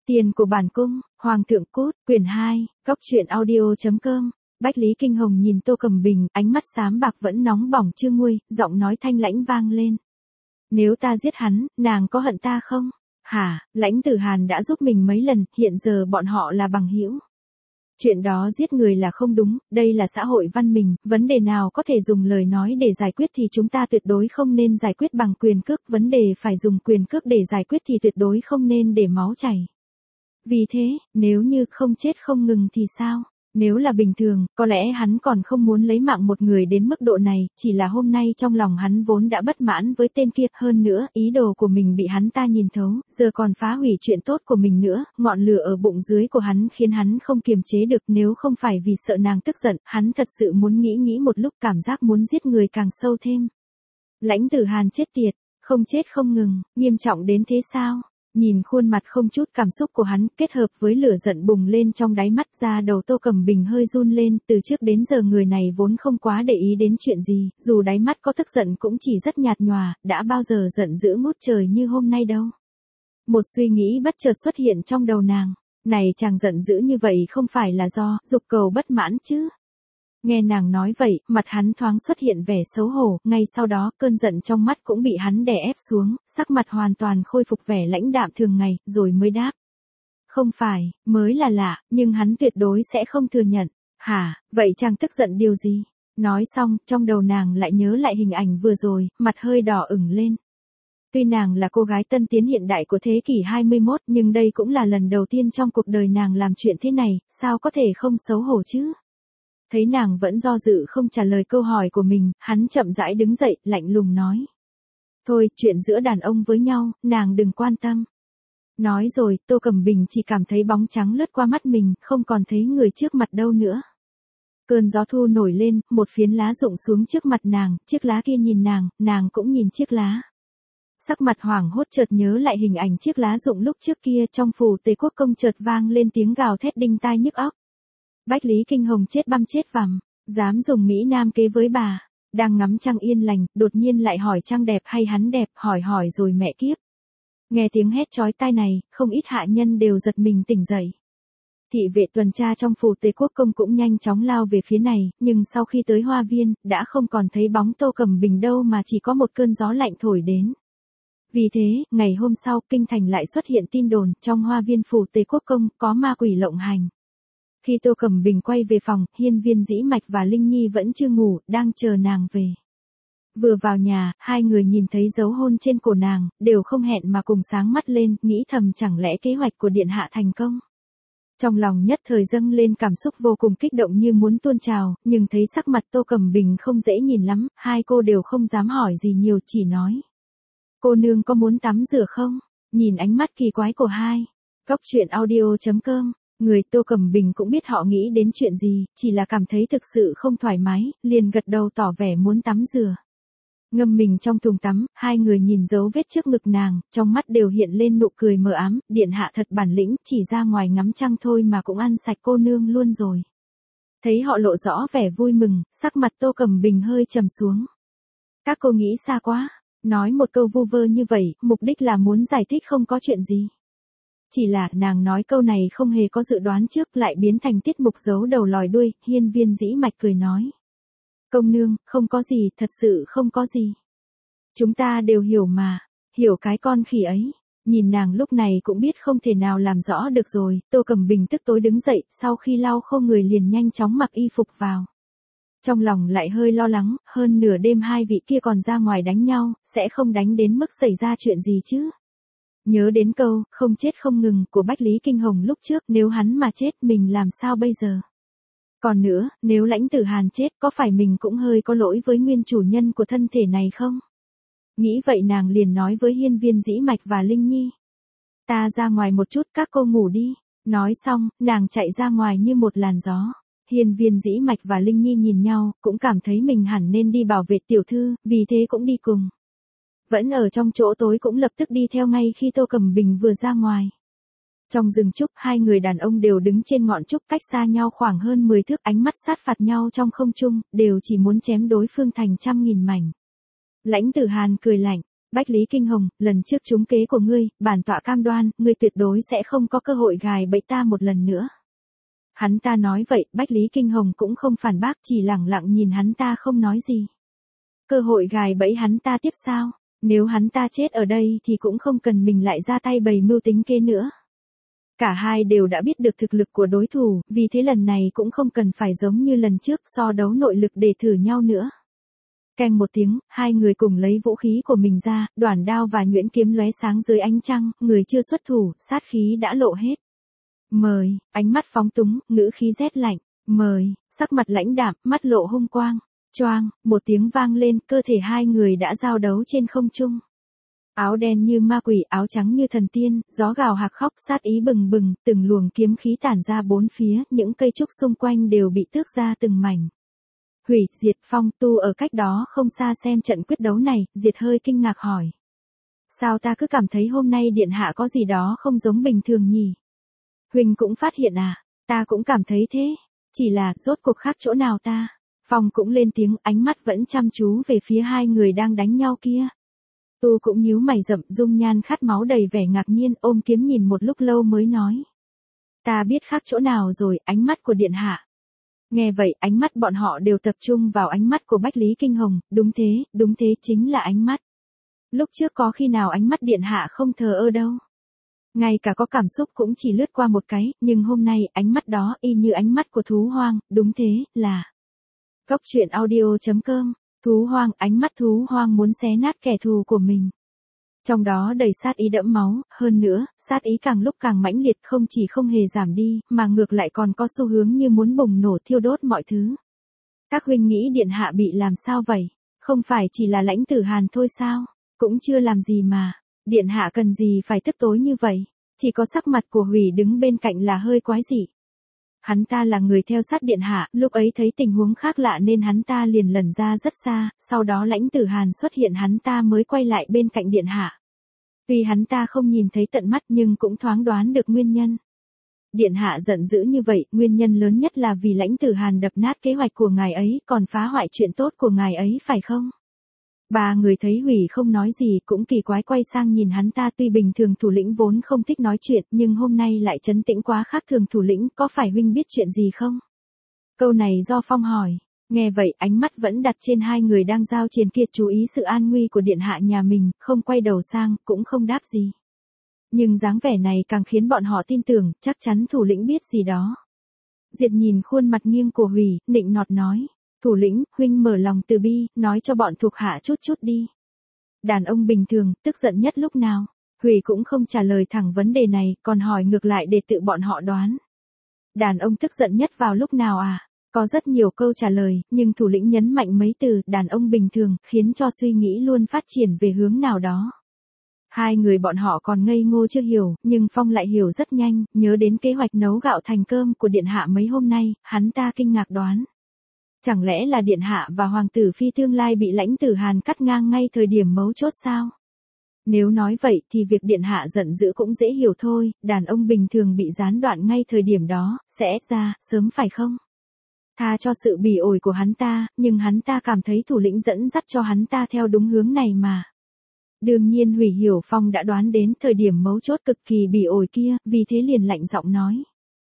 Tiền của bản cung, Hoàng thượng cút, quyển 2, Cốc truyện audio.com. Bách Lý Kinh Hồng nhìn Tô Cẩm Bình, ánh mắt xám bạc vẫn nóng bỏng chưa nguôi, giọng nói thanh lãnh vang lên. Nếu ta giết hắn, nàng có hận ta không? Hả, Lãnh Tử Hàn đã giúp mình mấy lần, hiện giờ bọn họ là bằng hữu. Chuyện đó giết người là không đúng, đây là xã hội văn minh, vấn đề nào có thể dùng lời nói để giải quyết thì chúng ta tuyệt đối không nên giải quyết bằng quyền cước, vấn đề phải dùng quyền cước để giải quyết thì tuyệt đối không nên để máu chảy. Vì thế, nếu như không chết không ngừng thì sao? Nếu là bình thường, có lẽ hắn còn không muốn lấy mạng một người đến mức độ này, chỉ là hôm nay trong lòng hắn vốn đã bất mãn với tên kia, hơn nữa, ý đồ của mình bị hắn ta nhìn thấu, giờ còn phá hủy chuyện tốt của mình nữa, ngọn lửa ở bụng dưới của hắn khiến hắn không kiềm chế được, nếu không phải vì sợ nàng tức giận, hắn thật sự muốn nghĩ một lúc, cảm giác muốn giết người càng sâu thêm. Lãnh Tử Hàn chết tiệt, không chết không ngừng, nghiêm trọng đến thế sao? Nhìn khuôn mặt không chút cảm xúc của hắn, kết hợp với lửa giận bùng lên trong đáy mắt, ra đầu Tô Cẩm Bình hơi run lên, từ trước đến giờ người này vốn không quá để ý đến chuyện gì, dù đáy mắt có tức giận cũng chỉ rất nhạt nhòa, đã bao giờ giận dữ ngút trời như hôm nay đâu. Một suy nghĩ bất chợt xuất hiện trong đầu nàng, này chàng giận dữ như vậy không phải là do dục cầu bất mãn chứ? Nghe nàng nói vậy, mặt hắn thoáng xuất hiện vẻ xấu hổ, ngay sau đó cơn giận trong mắt cũng bị hắn đè ép xuống, sắc mặt hoàn toàn khôi phục vẻ lãnh đạm thường ngày, rồi mới đáp. Không phải, mới là lạ, nhưng hắn tuyệt đối sẽ không thừa nhận. Hả, vậy chàng tức giận điều gì? Nói xong, trong đầu nàng lại nhớ lại hình ảnh vừa rồi, mặt hơi đỏ ửng lên. Tuy nàng là cô gái tân tiến hiện đại của thế kỷ 21, nhưng đây cũng là lần đầu tiên trong cuộc đời nàng làm chuyện thế này, sao có thể không xấu hổ chứ? Thấy nàng vẫn do dự không trả lời câu hỏi của mình, hắn chậm rãi đứng dậy, lạnh lùng nói. Thôi, chuyện giữa đàn ông với nhau, nàng đừng quan tâm. Nói rồi, Tô Cẩm Bình chỉ cảm thấy bóng trắng lướt qua mắt mình, không còn thấy người trước mặt đâu nữa. Cơn gió thu nổi lên, một phiến lá rụng xuống trước mặt nàng, chiếc lá kia nhìn nàng cũng nhìn chiếc lá. Sắc mặt hoảng hốt chợt nhớ lại hình ảnh chiếc lá rụng lúc trước kia, trong phủ Tề Quốc công chợt vang lên tiếng gào thét đinh tai nhức óc. Bách Lý Kinh Hồng chết băm chết vằm, dám dùng Mỹ Nam kế với bà, đang ngắm trăng yên lành, đột nhiên lại hỏi trăng đẹp hay hắn đẹp, hỏi rồi mẹ kiếp. Nghe tiếng hét chói tai này, không ít hạ nhân đều giật mình tỉnh dậy. Thị vệ tuần tra trong phủ Tề Quốc công cũng nhanh chóng lao về phía này, nhưng sau khi tới hoa viên, đã không còn thấy bóng Tô Cẩm Bình đâu mà chỉ có một cơn gió lạnh thổi đến. Vì thế, ngày hôm sau, kinh thành lại xuất hiện tin đồn, trong hoa viên phủ Tề Quốc công, có ma quỷ lộng hành. Khi Tô Cẩm Bình quay về phòng, Hiên Viên Dĩ Mạch và Linh Nhi vẫn chưa ngủ, đang chờ nàng về. Vừa vào nhà, hai người nhìn thấy dấu hôn trên cổ nàng, đều không hẹn mà cùng sáng mắt lên, nghĩ thầm chẳng lẽ kế hoạch của điện hạ thành công. Trong lòng nhất thời dâng lên cảm xúc vô cùng kích động như muốn tuôn trào, nhưng thấy sắc mặt Tô Cẩm Bình không dễ nhìn lắm, hai cô đều không dám hỏi gì nhiều, chỉ nói. Cô nương có muốn tắm rửa không? Nhìn ánh mắt kỳ quái của hai. Cốc truyện audio.com. Người Tô Cẩm Bình cũng biết họ nghĩ đến chuyện gì, chỉ là cảm thấy thực sự không thoải mái, liền gật đầu tỏ vẻ muốn tắm rửa. Ngâm mình trong thùng tắm, hai người nhìn dấu vết trước ngực nàng, trong mắt đều hiện lên nụ cười mờ ám, điện hạ thật bản lĩnh, chỉ ra ngoài ngắm trăng thôi mà cũng ăn sạch cô nương luôn rồi. Thấy họ lộ rõ vẻ vui mừng, sắc mặt Tô Cẩm Bình hơi trầm xuống. Các cô nghĩ xa quá, nói một câu vu vơ như vậy, mục đích là muốn giải thích không có chuyện gì. Chỉ là nàng nói câu này không hề có dự đoán trước, lại biến thành tiết mục giấu đầu lòi đuôi. Hiên Viên Dĩ Mạch cười nói. Công nương, không có gì, thật sự không có gì. Chúng ta đều hiểu mà, hiểu cái con khỉ ấy. Nhìn nàng lúc này cũng biết không thể nào làm rõ được rồi, Tô Cẩm Bình tức tối đứng dậy, sau khi lau khô người liền nhanh chóng mặc y phục vào. Trong lòng lại hơi lo lắng, hơn nửa đêm hai vị kia còn ra ngoài đánh nhau, sẽ không đánh đến mức xảy ra chuyện gì chứ. Nhớ đến câu, không chết không ngừng, của Bách Lý Kinh Hồng lúc trước, nếu hắn mà chết mình làm sao bây giờ? Còn nữa, nếu Lãnh Tử Hàn chết, có phải mình cũng hơi có lỗi với nguyên chủ nhân của thân thể này không? Nghĩ vậy nàng liền nói với Hiên Viên Dĩ Mạch và Linh Nhi. Ta ra ngoài một chút, các cô ngủ đi. Nói xong, nàng chạy ra ngoài như một làn gió. Hiên Viên Dĩ Mạch và Linh Nhi nhìn nhau, cũng cảm thấy mình hẳn nên đi bảo vệ tiểu thư, vì thế cũng đi cùng. Vẫn ở trong chỗ tối cũng lập tức đi theo ngay khi Tô Cẩm Bình vừa ra ngoài. Trong rừng trúc, hai người đàn ông đều đứng trên ngọn trúc cách xa nhau khoảng hơn 10 thước, ánh mắt sát phạt nhau trong không trung, đều chỉ muốn chém đối phương thành trăm nghìn mảnh. Lãnh Tử Hàn cười lạnh, Bách Lý Kinh Hồng, lần trước trúng kế của ngươi, bản tọa cam đoan, ngươi tuyệt đối sẽ không có cơ hội gài bẫy ta một lần nữa. Hắn ta nói vậy, Bách Lý Kinh Hồng cũng không phản bác, chỉ lẳng lặng nhìn hắn ta không nói gì. Cơ hội gài bẫy hắn ta tiếp sao? Nếu hắn ta chết ở đây thì cũng không cần mình lại ra tay bày mưu tính kế nữa. Cả hai đều đã biết được thực lực của đối thủ, vì thế lần này cũng không cần phải giống như lần trước so đấu nội lực để thử nhau nữa. Keng một tiếng, hai người cùng lấy vũ khí của mình ra, đoản đao và nhuyễn kiếm lóe sáng dưới ánh trăng, người chưa xuất thủ, sát khí đã lộ hết. Mời, ánh mắt phóng túng, ngữ khí rét lạnh. Mời, sắc mặt lãnh đạm, mắt lộ hung quang. Choang, một tiếng vang lên, cơ thể hai người đã giao đấu trên không trung. Áo đen như ma quỷ, áo trắng như thần tiên, gió gào hạc khóc, sát ý bừng bừng, từng luồng kiếm khí tản ra bốn phía, những cây trúc xung quanh đều bị tước ra từng mảnh. Hủy, Diệt, Phong, Tu ở cách đó không xa xem trận quyết đấu này, Diệt hơi kinh ngạc hỏi. Sao ta cứ cảm thấy hôm nay điện hạ có gì đó không giống bình thường nhỉ? Huỳnh cũng phát hiện à? Ta cũng cảm thấy thế. Chỉ là, rốt cuộc khác chỗ nào ta? Phong cũng lên tiếng, ánh mắt vẫn chăm chú về phía hai người đang đánh nhau kia. Tu cũng nhíu mày rậm, dung nhan khát máu đầy vẻ ngạc nhiên, ôm kiếm nhìn một lúc lâu mới nói. Ta biết khác chỗ nào rồi, ánh mắt của điện hạ. Nghe vậy, ánh mắt bọn họ đều tập trung vào ánh mắt của Bách Lý Kinh Hồng, đúng thế chính là ánh mắt. Lúc trước có khi nào ánh mắt điện hạ không thờ ơ đâu. Ngay cả có cảm xúc cũng chỉ lướt qua một cái, nhưng hôm nay, ánh mắt đó y như ánh mắt của thú hoang, đúng thế, là. Góc truyện audio.com, thú hoang, ánh mắt thú hoang muốn xé nát kẻ thù của mình. Trong đó đầy sát ý đẫm máu, hơn nữa, sát ý càng lúc càng mãnh liệt không chỉ không hề giảm đi, mà ngược lại còn có xu hướng như muốn bùng nổ thiêu đốt mọi thứ. Các huynh nghĩ điện hạ bị làm sao vậy? Không phải chỉ là Lãnh Tử Hàn thôi sao? Cũng chưa làm gì mà. Điện hạ cần gì phải tức tối như vậy? Chỉ có sắc mặt của Hủy đứng bên cạnh là hơi quái dị. Hắn ta là người theo sát điện hạ, lúc ấy thấy tình huống khác lạ nên hắn ta liền lẩn ra rất xa, sau đó Lãnh Tử Hàn xuất hiện hắn ta mới quay lại bên cạnh điện hạ. Tuy hắn ta không nhìn thấy tận mắt nhưng cũng thoáng đoán được nguyên nhân. Điện hạ giận dữ như vậy, nguyên nhân lớn nhất là vì Lãnh Tử Hàn đập nát kế hoạch của ngài ấy, còn phá hoại chuyện tốt của ngài ấy phải không? Ba người thấy Hủy không nói gì cũng kỳ quái quay sang nhìn hắn ta, tuy bình thường thủ lĩnh vốn không thích nói chuyện nhưng hôm nay lại trấn tĩnh quá khác thường. Thủ lĩnh, có phải huynh biết chuyện gì không? Câu này do Phong hỏi. Nghe vậy ánh mắt vẫn đặt trên hai người đang giao chiến kia, chú ý sự an nguy của điện hạ nhà mình, không quay đầu sang, cũng không đáp gì. Nhưng dáng vẻ này càng khiến bọn họ tin tưởng, chắc chắn thủ lĩnh biết gì đó. Diệt nhìn khuôn mặt nghiêng của Hủy, nịnh nọt nói. Thủ lĩnh, huynh mở lòng từ bi, nói cho bọn thuộc hạ chút đi. Đàn ông bình thường, tức giận nhất lúc nào? Hủy cũng không trả lời thẳng vấn đề này, còn hỏi ngược lại để tự bọn họ đoán. Đàn ông tức giận nhất vào lúc nào à? Có rất nhiều câu trả lời, nhưng thủ lĩnh nhấn mạnh mấy từ đàn ông bình thường, khiến cho suy nghĩ luôn phát triển về hướng nào đó. Hai người bọn họ còn ngây ngô chưa hiểu, nhưng Phong lại hiểu rất nhanh, nhớ đến kế hoạch nấu gạo thành cơm của điện hạ mấy hôm nay, hắn ta kinh ngạc đoán. Chẳng lẽ là điện hạ và hoàng tử phi tương lai bị Lãnh Tử Hàn cắt ngang ngay thời điểm mấu chốt sao? Nếu nói vậy thì việc điện hạ giận dữ cũng dễ hiểu thôi, đàn ông bình thường bị gián đoạn ngay thời điểm đó, sẽ ra, sớm phải không? Tha cho sự bỉ ổi của hắn ta, nhưng hắn ta cảm thấy thủ lĩnh dẫn dắt cho hắn ta theo đúng hướng này mà. Đương nhiên Hủy hiểu Phong đã đoán đến thời điểm mấu chốt cực kỳ bỉ ổi kia, vì thế liền lạnh giọng nói.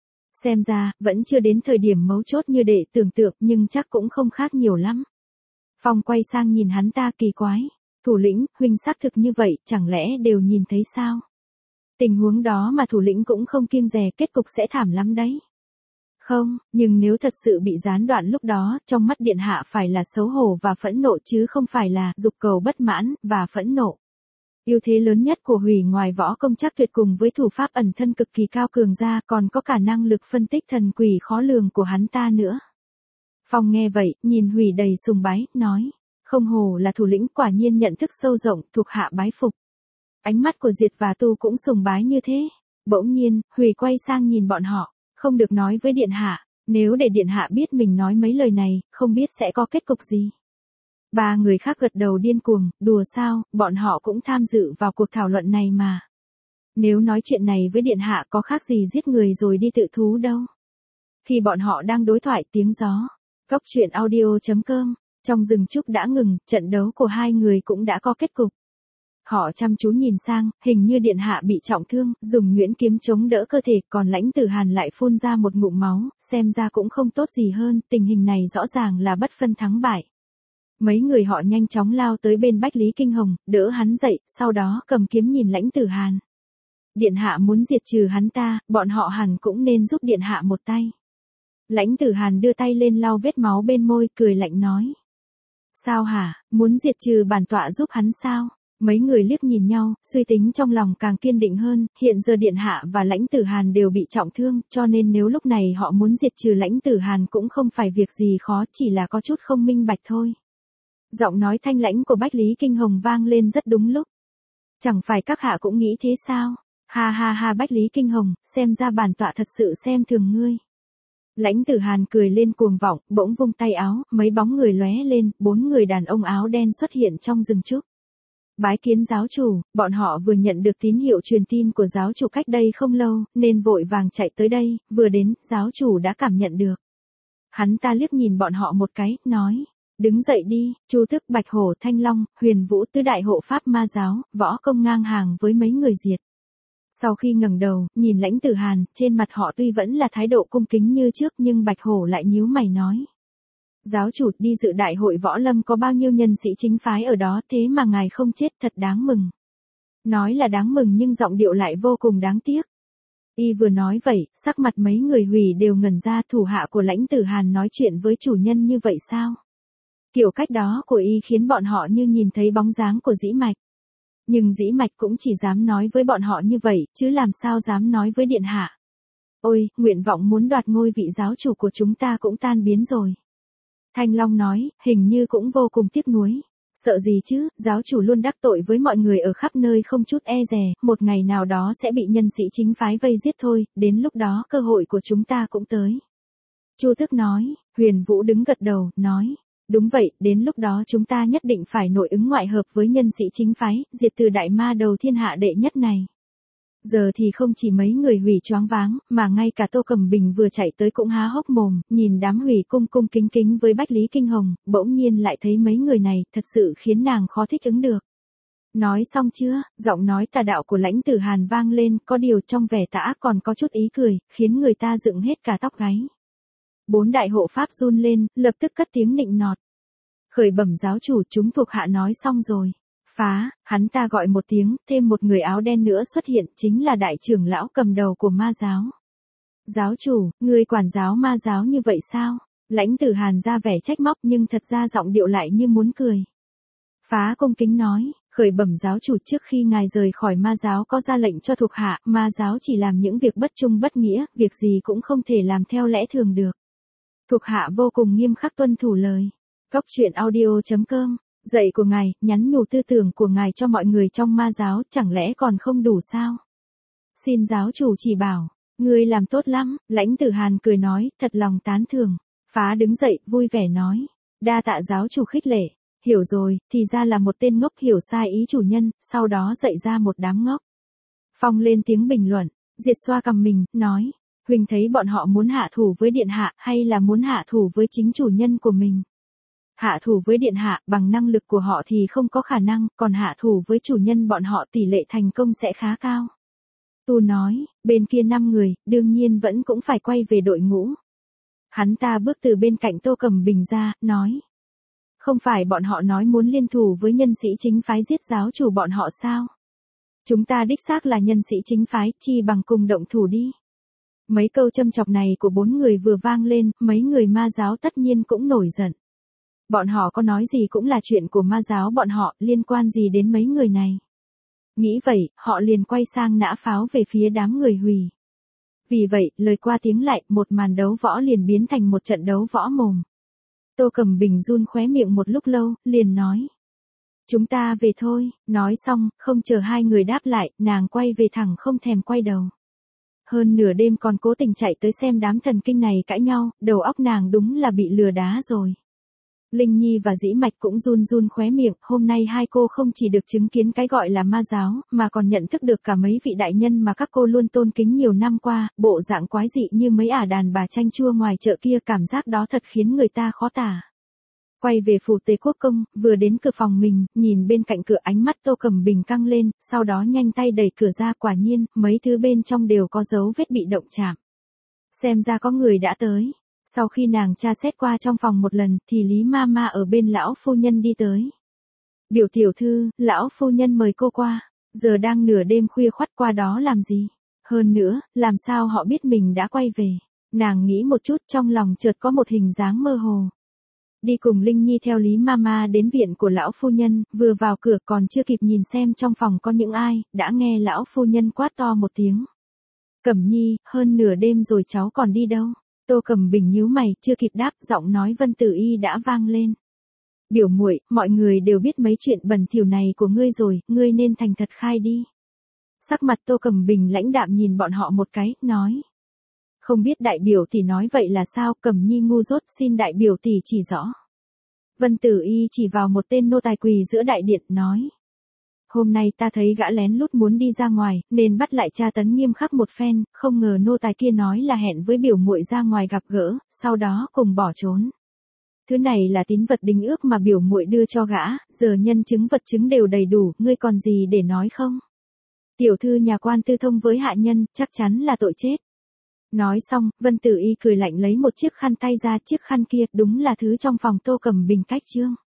Xem ra, vẫn chưa đến thời điểm mấu chốt như để tưởng tượng nhưng chắc cũng không khác nhiều lắm. Phong quay sang nhìn hắn ta kỳ quái. Thủ lĩnh, huynh xác thực như vậy, chẳng lẽ đều nhìn thấy sao? Tình huống đó mà thủ lĩnh cũng không kiêng dè, kết cục sẽ thảm lắm đấy. Không, nhưng nếu thật sự bị gián đoạn lúc đó, trong mắt điện hạ phải là xấu hổ và phẫn nộ chứ không phải là dục cầu bất mãn và phẫn nộ. Ưu thế lớn nhất của Hủy ngoài võ công chắc tuyệt cùng với thủ pháp ẩn thân cực kỳ cao cường ra còn có cả năng lực phân tích thần quỷ khó lường của hắn ta nữa. Phong nghe vậy, nhìn Hủy đầy sùng bái, nói. Không hổ là thủ lĩnh, quả nhiên nhận thức sâu rộng, thuộc hạ bái phục. Ánh mắt của Diệt và Tu cũng sùng bái như thế. Bỗng nhiên, Hủy quay sang nhìn bọn họ. Không được nói với điện hạ, nếu để điện hạ biết mình nói mấy lời này, không biết sẽ có kết cục gì. Ba người khác gật đầu điên cuồng, đùa sao, bọn họ cũng tham dự vào cuộc thảo luận này mà. Nếu nói chuyện này với điện hạ có khác gì giết người rồi đi tự thú đâu. Khi bọn họ đang đối thoại tiếng gió, góc truyện audio.com, trong rừng trúc đã ngừng, trận đấu của hai người cũng đã có kết cục. Họ chăm chú nhìn sang, hình như điện hạ bị trọng thương, dùng nhuyễn kiếm chống đỡ cơ thể, còn Lãnh Tử Hàn lại phun ra một ngụm máu, xem ra cũng không tốt gì hơn, tình hình này rõ ràng là bất phân thắng bại. Mấy người họ nhanh chóng lao tới bên Bách Lý Kinh Hồng, đỡ hắn dậy, sau đó cầm kiếm nhìn Lãnh Tử Hàn. Điện hạ muốn diệt trừ hắn ta, bọn họ hẳn cũng nên giúp điện hạ một tay. Lãnh Tử Hàn đưa tay lên lau vết máu bên môi, cười lạnh nói. Sao hả, muốn diệt trừ bản tọa giúp hắn sao? Mấy người liếc nhìn nhau, suy tính trong lòng càng kiên định hơn, hiện giờ điện hạ và Lãnh Tử Hàn đều bị trọng thương, cho nên nếu lúc này họ muốn diệt trừ Lãnh Tử Hàn cũng không phải việc gì khó, chỉ là có chút không minh bạch thôi. Giọng nói thanh lãnh của Bách Lý Kinh Hồng vang lên rất đúng lúc. Chẳng phải các hạ cũng nghĩ thế sao? Ha ha ha, Bách Lý Kinh Hồng, xem ra bản tọa thật sự xem thường ngươi. Lãnh Tử Hàn cười lên cuồng vọng, bỗng vung tay áo, mấy bóng người lóe lên, 4 người đàn ông áo đen xuất hiện trong rừng trúc. Bái kiến giáo chủ, bọn họ vừa nhận được tín hiệu truyền tin của giáo chủ cách đây không lâu, nên vội vàng chạy tới đây, vừa đến, giáo chủ đã cảm nhận được. Hắn ta liếc nhìn bọn họ một cái, nói, đứng dậy đi, Chu Thức, Bạch Hổ, Thanh Long, Huyền Vũ tứ đại hộ pháp ma giáo, võ công ngang hàng với mấy người diệt. Sau khi ngẩng đầu, nhìn Lãnh Tử Hàn, trên mặt họ tuy vẫn là thái độ cung kính như trước nhưng Bạch Hổ lại nhíu mày nói. Giáo chủ, đi dự đại hội võ lâm có bao nhiêu nhân sĩ chính phái ở đó, thế mà ngài không chết, thật đáng mừng. Nói là đáng mừng nhưng giọng điệu lại vô cùng đáng tiếc. Y vừa nói vậy, sắc mặt mấy người Hủy đều ngẩn ra, thủ hạ của Lãnh Tử Hàn nói chuyện với chủ nhân như vậy sao? Kiểu cách đó của Y khiến bọn họ như nhìn thấy bóng dáng của Dĩ Mạch. Nhưng Dĩ Mạch cũng chỉ dám nói với bọn họ như vậy, chứ làm sao dám nói với điện hạ. Ôi, nguyện vọng muốn đoạt ngôi vị giáo chủ của chúng ta cũng tan biến rồi. Thanh Long nói, hình như cũng vô cùng tiếc nuối. Sợ gì chứ, giáo chủ luôn đắc tội với mọi người ở khắp nơi không chút e dè, một ngày nào đó sẽ bị nhân sĩ chính phái vây giết thôi, đến lúc đó cơ hội của chúng ta cũng tới. Chu Thức nói, Huyền Vũ đứng gật đầu, nói. Đúng vậy, đến lúc đó chúng ta nhất định phải nội ứng ngoại hợp với nhân sĩ chính phái, diệt từ đại ma đầu thiên hạ đệ nhất này. Giờ thì không chỉ mấy người Hủy choáng váng, mà ngay cả Tô Cẩm Bình vừa chạy tới cũng há hốc mồm, nhìn đám Hủy cung cung kính kính với Bách Lý Kinh Hồng, bỗng nhiên lại thấy mấy người này, thật sự khiến nàng khó thích ứng được. Nói xong chưa, giọng nói tà đạo của Lãnh Tử Hàn vang lên, có điều trong vẻ tà ác còn có chút ý cười, khiến người ta dựng hết cả tóc gáy. 4 đại hộ pháp run lên, lập tức cất tiếng nịnh nọt. Khởi bẩm giáo chủ, chúng thuộc hạ nói xong rồi. Phá, hắn ta gọi một tiếng, thêm một người áo đen nữa xuất hiện, chính là đại trưởng lão cầm đầu của ma giáo. Giáo chủ, người quản giáo ma giáo như vậy sao? Lãnh Tử Hàn ra vẻ trách móc nhưng thật ra giọng điệu lại như muốn cười. Phá cung kính nói, khởi bẩm giáo chủ, trước khi ngài rời khỏi ma giáo có ra lệnh cho thuộc hạ, ma giáo chỉ làm những việc bất trung bất nghĩa, việc gì cũng không thể làm theo lẽ thường được. Thuộc hạ vô cùng nghiêm khắc tuân thủ lời. Góc truyện audio.com, dạy của ngài, nhắn nhủ tư tưởng của ngài cho mọi người trong ma giáo, chẳng lẽ còn không đủ sao? Xin giáo chủ chỉ bảo, ngươi làm tốt lắm, Lãnh Tử Hàn cười nói, thật lòng tán thưởng. Phá đứng dậy, vui vẻ nói, đa tạ giáo chủ khích lệ, hiểu rồi, thì ra là một tên ngốc hiểu sai ý chủ nhân, sau đó dạy ra một đám ngốc. Phong lên tiếng bình luận, Diệt xoa cằm mình, nói, Huỳnh thấy bọn họ muốn hạ thủ với điện hạ hay là muốn hạ thủ với chính chủ nhân của mình? Hạ thủ với điện hạ, bằng năng lực của họ thì không có khả năng, còn hạ thủ với chủ nhân bọn họ tỷ lệ thành công sẽ khá cao. Tu nói, bên kia 5 người, đương nhiên vẫn cũng phải quay về đội ngũ. Hắn ta bước từ bên cạnh Tô Cẩm Bình ra, nói. Không phải bọn họ nói muốn liên thủ với nhân sĩ chính phái giết giáo chủ bọn họ sao? Chúng ta đích xác là nhân sĩ chính phái, chi bằng cùng động thủ đi. Mấy câu châm chọc này của 4 người vừa vang lên, mấy người ma giáo tất nhiên cũng nổi giận. Bọn họ có nói gì cũng là chuyện của ma giáo bọn họ, liên quan gì đến mấy người này. Nghĩ vậy, họ liền quay sang nã pháo về phía đám người Hủy. Vì vậy, lời qua tiếng lại, một màn đấu võ liền biến thành một trận đấu võ mồm. Tô Cẩm Bình run khóe miệng một lúc lâu, liền nói. Chúng ta về thôi, nói xong, không chờ hai người đáp lại, nàng quay về thẳng không thèm quay đầu. Hơn nửa đêm còn cố tình chạy tới xem đám thần kinh này cãi nhau, đầu óc nàng đúng là bị lừa đá rồi. Linh Nhi và Dĩ Mạch cũng run run khóe miệng, hôm nay hai cô không chỉ được chứng kiến cái gọi là ma giáo, mà còn nhận thức được cả mấy vị đại nhân mà các cô luôn tôn kính nhiều năm qua, bộ dạng quái dị như mấy ả đàn bà chanh chua ngoài chợ kia, cảm giác đó thật khiến người ta khó tả. Quay về phủ Tề Quốc Công, vừa đến cửa phòng mình, nhìn bên cạnh cửa ánh mắt Tô Cẩm Bình căng lên, sau đó nhanh tay đẩy cửa ra, quả nhiên, mấy thứ bên trong đều có dấu vết bị động chạm. Xem ra có người đã tới. Sau khi nàng tra xét qua trong phòng một lần, thì Lý Mama ở bên lão phu nhân đi tới. Biểu tiểu thư, lão phu nhân mời cô qua. Giờ đang nửa đêm khuya khoắt qua đó làm gì? Hơn nữa, làm sao họ biết mình đã quay về? Nàng nghĩ một chút, trong lòng chợt có một hình dáng mơ hồ. Đi cùng Linh Nhi theo Lý Mama đến viện của lão phu nhân, vừa vào cửa còn chưa kịp nhìn xem trong phòng có những ai, đã nghe lão phu nhân quát to một tiếng. Cẩm Nhi, hơn nửa đêm rồi cháu còn đi đâu? Tô Cẩm Bình nhíu mày, chưa kịp đáp, giọng nói Vân Tử Y đã vang lên. Biểu muội, mọi người đều biết mấy chuyện bẩn thỉu này của ngươi rồi, ngươi nên thành thật khai đi. Sắc mặt Tô Cẩm Bình lãnh đạm nhìn bọn họ một cái, nói. Không biết đại biểu tỷ nói vậy là sao? Cẩm Nhi ngu dốt, xin đại biểu tỷ chỉ rõ. Vân Tử Y chỉ vào một tên nô tài quỳ giữa đại điện, nói. Hôm nay ta thấy gã lén lút muốn đi ra ngoài, nên bắt lại tra tấn nghiêm khắc một phen, không ngờ nô tài kia nói là hẹn với biểu muội ra ngoài gặp gỡ, sau đó cùng bỏ trốn. Thứ này là tín vật đính ước mà biểu muội đưa cho gã, giờ nhân chứng vật chứng đều đầy đủ, ngươi còn gì để nói không? Tiểu thư nhà quan tư thông với hạ nhân, chắc chắn là tội chết. Nói xong, Vân Tử Y cười lạnh lấy một chiếc khăn tay ra, chiếc khăn kia đúng là thứ trong phòng Tô Cẩm Bình cách trương.